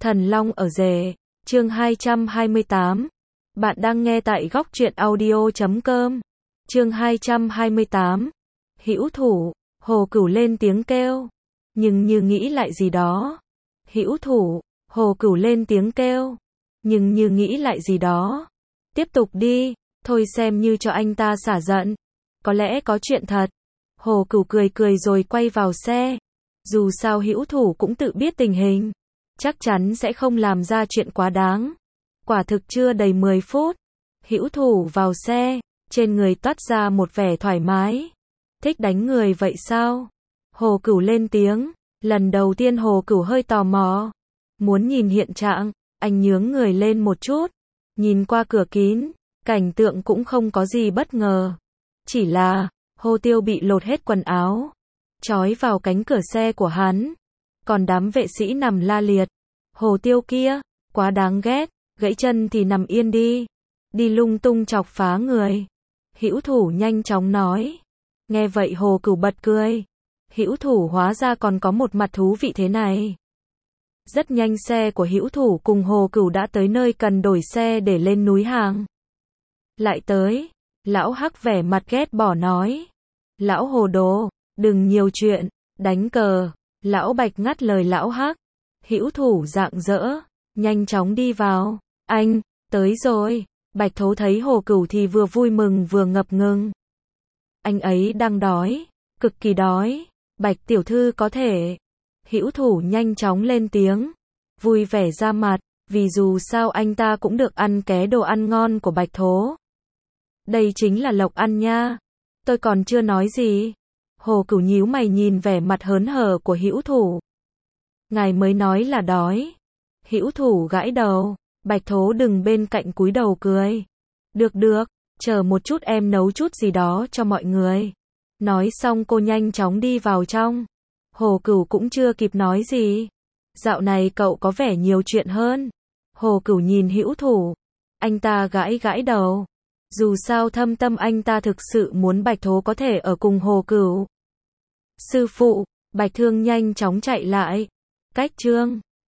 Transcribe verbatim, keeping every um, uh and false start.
Thần Long ở rể, chương hai trăm hai mươi tám. Bạn đang nghe tại góc truyện audio chấm com. Chương hai trăm hai mươi tám. Hữu thủ, Hồ Cửu lên tiếng kêu, nhưng như nghĩ lại gì đó. Hữu thủ, Hồ Cửu lên tiếng kêu, nhưng như nghĩ lại gì đó. Tiếp tục đi, thôi xem như cho anh ta xả giận. Có lẽ có chuyện thật. Hồ Cửu cười cười rồi quay vào xe. Dù sao Hữu thủ cũng tự biết tình hình, chắc chắn sẽ không làm ra chuyện quá đáng. Quả thực chưa đầy mười phút, Hữu thủ vào xe, trên người toát ra một vẻ thoải mái. Thích đánh người vậy sao? Hồ Cửu lên tiếng, lần đầu tiên Hồ Cửu hơi tò mò. Muốn nhìn hiện trạng, anh nhướng người lên một chút, nhìn qua cửa kín, cảnh tượng cũng không có gì bất ngờ. Chỉ là, Hồ Tiêu bị lột hết quần áo, trói vào cánh cửa xe của hắn. Còn đám vệ sĩ nằm la liệt. Hồ Tiêu kia, quá đáng ghét, gãy chân thì nằm yên đi. Đi lung tung chọc phá người. Hữu thủ nhanh chóng nói. Nghe vậy Hồ Cửu bật cười. Hữu thủ hóa ra còn có một mặt thú vị thế này. Rất nhanh xe của Hữu thủ cùng Hồ Cửu đã tới nơi cần đổi xe để lên núi hàng. Lại tới, lão Hắc vẻ mặt ghét bỏ nói. Lão Hồ đồ, đừng nhiều chuyện, đánh cờ. Lão Bạch ngắt lời lão Hắc. Hữu thủ rạng rỡ, nhanh chóng đi vào. Anh, tới rồi. Bạch Thố thấy Hồ Cửu thì vừa vui mừng vừa ngập ngừng. Anh ấy đang đói, cực kỳ đói. Bạch tiểu thư có thể. Hữu thủ nhanh chóng lên tiếng, vui vẻ ra mặt, vì dù sao anh ta cũng được ăn ké đồ ăn ngon của Bạch Thố. Đây chính là lộc ăn nha. Tôi còn chưa nói gì. Hồ Cửu nhíu mày nhìn vẻ mặt hớn hở của Hữu thủ. Ngài mới nói là đói. Hữu thủ gãi đầu. Bạch Thố đừng bên cạnh cúi đầu cười. Được được, chờ một chút em nấu chút gì đó cho mọi người. Nói xong cô nhanh chóng đi vào trong. Hồ Cửu cũng chưa kịp nói gì. Dạo này cậu có vẻ nhiều chuyện hơn. Hồ Cửu nhìn Hữu thủ. Anh ta gãi gãi đầu. Dù sao thâm tâm anh ta thực sự muốn Bạch Thố có thể ở cùng Hồ Cửu. Sư phụ, Bạch Thương nhanh chóng chạy lại. Cách chương